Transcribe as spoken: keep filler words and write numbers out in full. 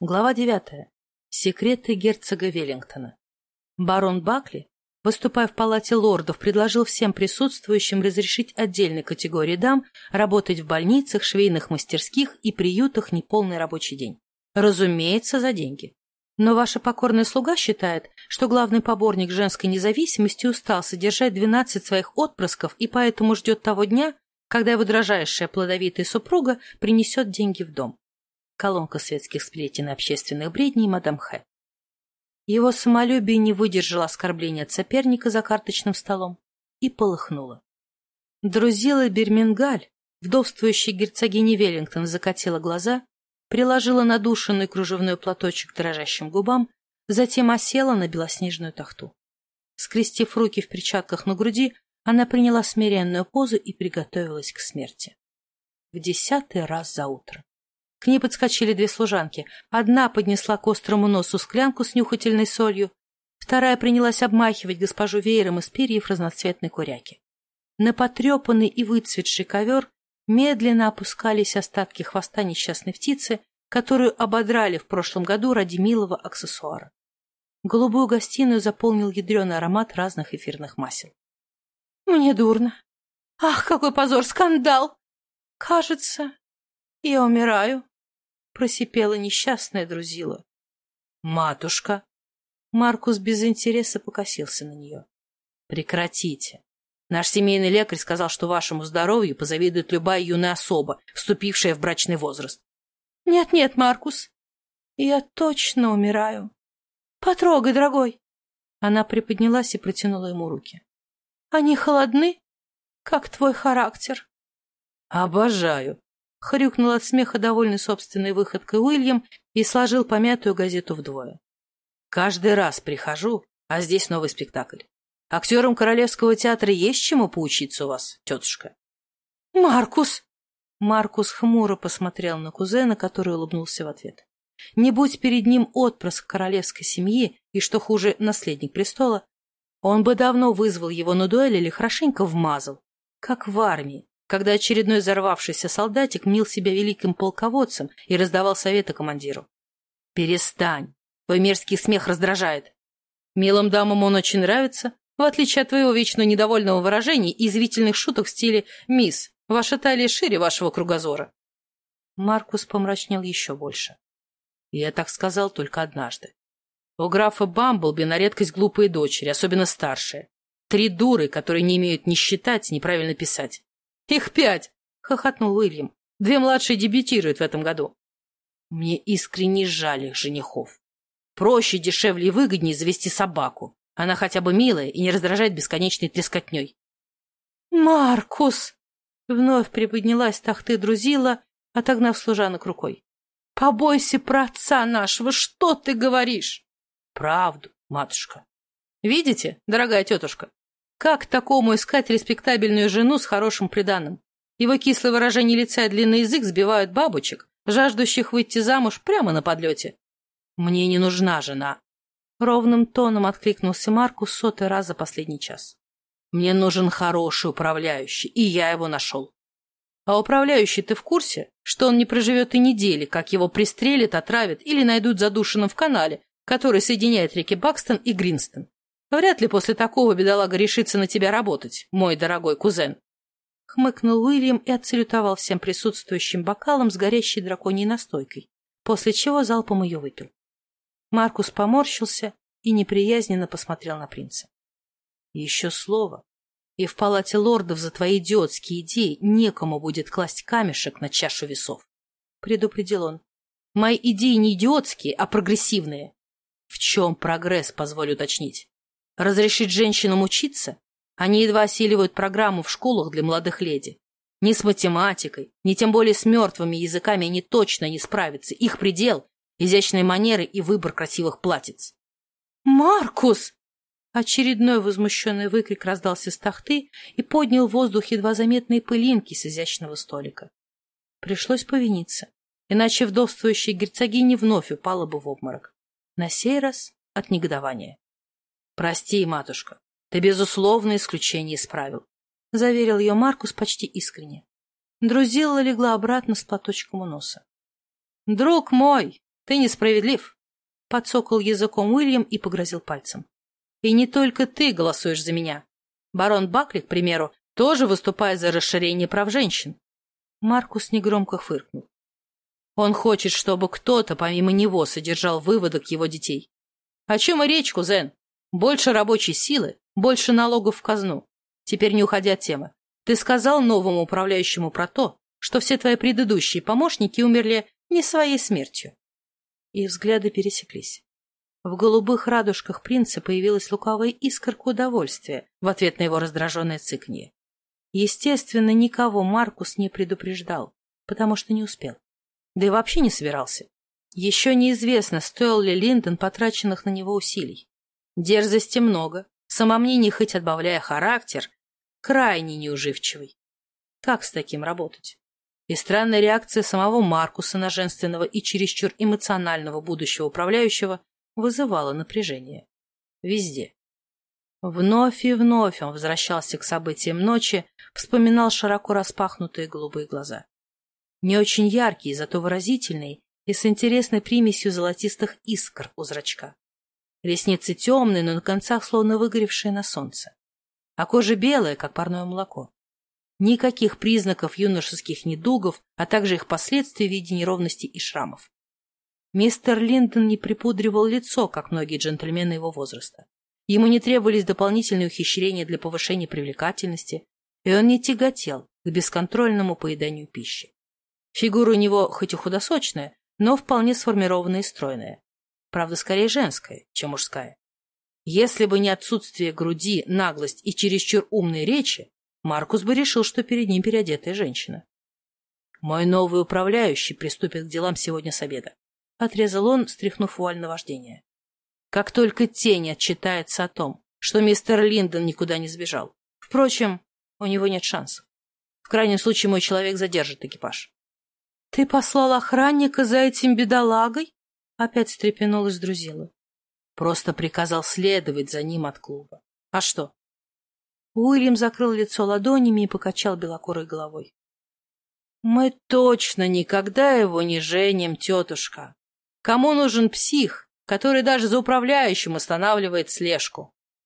Глава девятая. Секреты герцога Веллингтона. Барон Бакли, выступая в палате лордов, предложил всем присутствующим разрешить отдельной категории дам работать в больницах, швейных мастерских и приютах неполный рабочий день. Разумеется, за деньги. Но ваша покорная слуга считает, что главный поборник женской независимости устал содержать двенадцать своих отпрысков и поэтому ждет того дня, когда его дрожайшая плодовитая супруга принесет деньги в дом. Колонка светских сплетен и общественных бредней мадам Х. Его самолюбие не выдержало оскорбления от соперника за карточным столом и полыхнуло. Друзила Бермингаль, вдовствующая герцогиня Веллингтон, закатила глаза, приложила надушенный кружевной платочек к дрожащим губам, затем осела на белоснежную тахту. Скрестив руки в перчатках на груди, она приняла смиренную позу и приготовилась к смерти. В десятый раз за утро. К ней подскочили две служанки. Одна поднесла к острому носу склянку с нюхательной солью, вторая принялась обмахивать госпожу веером из перьев разноцветной куряки. На потрепанный и выцветший ковер медленно опускались остатки хвоста несчастной птицы, которую ободрали в прошлом году ради милого аксессуара. Голубую гостиную заполнил ядреный аромат разных эфирных масел. — Мне дурно. Ах, какой позор, скандал! Кажется, я умираю. — просипела несчастная Друзила. — Матушка! Маркус без интереса покосился на нее. — Прекратите. Наш семейный лекарь сказал, что вашему здоровью позавидует любая юная особа, вступившая в брачный возраст. Нет, — Нет-нет, Маркус, я точно умираю. Потрогай, дорогой. Она приподнялась и протянула ему руки. — Они холодны, как твой характер. — Обожаю. — хрюкнул от смеха довольный собственной выходкой Уильям и сложил помятую газету вдвое. — Каждый раз прихожу, а здесь новый спектакль. Актерам Королевского театра есть чему поучиться у вас, тетушка? — Маркус! Маркус хмуро посмотрел на кузена, который улыбнулся в ответ. Не будь перед ним отпрыск королевской семьи и, что хуже, наследник престола, он бы давно вызвал его на дуэль или хорошенько вмазал, как в армии, когда очередной взорвавшийся солдатик мнил себя великим полководцем и раздавал советы командиру. — Перестань! Твой мерзкий смех раздражает. Милым дамам он очень нравится, в отличие от твоего вечно недовольного выражения и извительных шуток в стиле «Мисс, ваша талия шире вашего кругозора». Маркус помрачнел еще больше. Я так сказал только однажды. У графа Бамблби на редкость глупые дочери, особенно старшие. Три дуры, которые не умеют ни считать, ни правильно писать. «Их пять!» — хохотнул Уильям. «Две младшие дебютируют в этом году». Мне искренне жаль их женихов. Проще, дешевле и выгоднее завести собаку. Она хотя бы милая и не раздражает бесконечной трескотней. «Маркус!» — вновь приподнялась с тахты Друзила, отогнав служанок рукой. «Побойся про отца нашего! Что ты говоришь?» «Правду, матушка. Видите, дорогая тетушка? Как такому искать респектабельную жену с хорошим приданым? Его кислое выражение лица и длинный язык сбивают бабочек, жаждущих выйти замуж прямо на подлете. Мне не нужна жена. Ровным тоном откликнулся Маркус сотый раз за последний час. Мне нужен хороший управляющий, и я его нашел. А управляющий, ты в курсе, что он не проживет и недели, как его пристрелят, отравят или найдут задушенным в канале, который соединяет реки Бакстон и Гринстон? Вряд ли после такого бедолага решится на тебя работать, мой дорогой кузен. Хмыкнул Уильям и отсалютовал всем присутствующим бокалом с горящей драконьей настойкой, после чего залпом ее выпил. Маркус поморщился и неприязненно посмотрел на принца. Еще слово, и в палате лордов за твои идиотские идеи некому будет класть камешек на чашу весов, предупредил он. Мои идеи не идиотские, а прогрессивные. В чем прогресс, позволю уточнить? Разрешить женщинам учиться? Они едва осиливают программу в школах для молодых леди. Ни с математикой, ни тем более с мертвыми языками они точно не справятся. Их предел — изящные манеры и выбор красивых платьиц. «Маркус!» Очередной возмущенный выкрик раздался с тахты и поднял в воздух едва заметные пылинки с изящного столика. Пришлось повиниться, иначе вдовствующая герцогиня вновь упала бы в обморок. На сей раз от негодования. «Прости, матушка, ты, безусловно, исключение из правил», — заверил ее Маркус почти искренне. Друзилла легла обратно с платочком у носа. «Друг мой, Ты несправедлив. Подсокал языком Уильям и погрозил пальцем. И не только ты голосуешь за меня. Барон Бакли, к примеру, тоже выступает за расширение прав женщин. Маркус негромко фыркнул. Он хочет, чтобы кто-то помимо него содержал выводок его детей. О чем и речь, кузен? Больше рабочей силы, больше налогов в казну. Теперь не уходя от темы. Ты сказал новому управляющему про то, что все твои предыдущие помощники умерли не своей смертью. Их взгляды пересеклись. В голубых радужках принца появилась лукавая искорка удовольствия в ответ на его раздраженное цыканье. Естественно, никого Маркус не предупреждал, потому что не успел. Да и вообще не собирался. Еще неизвестно, стоил ли Линдон потраченных на него усилий. Дерзости много, самомнений хоть отбавляя характер, крайне неуживчивый. Как с таким работать? И странная реакция самого Маркуса на женственного и чересчур эмоционального будущего управляющего вызывала напряжение. Везде. Вновь и вновь он возвращался к событиям ночи, вспоминал широко распахнутые голубые глаза. Не очень яркие, зато выразительные и с интересной примесью золотистых искр у зрачка. Ресницы темные, но на концах словно выгоревшие на солнце. А кожа белая, как парное молоко. Никаких признаков юношеских недугов, а также их последствий в виде неровностей и шрамов. Мистер Линдон не припудривал лицо, как многие джентльмены его возраста. Ему не требовались дополнительные ухищрения для повышения привлекательности, и он не тяготел к бесконтрольному поеданию пищи. Фигура у него хоть и худосочная, но вполне сформированная и стройная. Правда, скорее женская, чем мужская. Если бы не отсутствие груди, наглость и чересчур умной речи, Маркус бы решил, что перед ним переодетая женщина. «Мой новый управляющий приступит к делам сегодня с обеда», — отрезал он, стряхнув вуаль наваждения. «Как только тень отчитается о том, что мистер Линдон никуда не сбежал. Впрочем, у него нет шансов. В крайнем случае мой человек задержит экипаж». «Ты послал охранника за этим бедолагой?» — опять встрепенулась Друзила. «Просто приказал следовать за ним от клуба. А что?» Уильям закрыл лицо ладонями и покачал белокурой головой. «Мы точно никогда его не женим, тетушка. Кому нужен псих, который даже за управляющим устанавливает слежку?»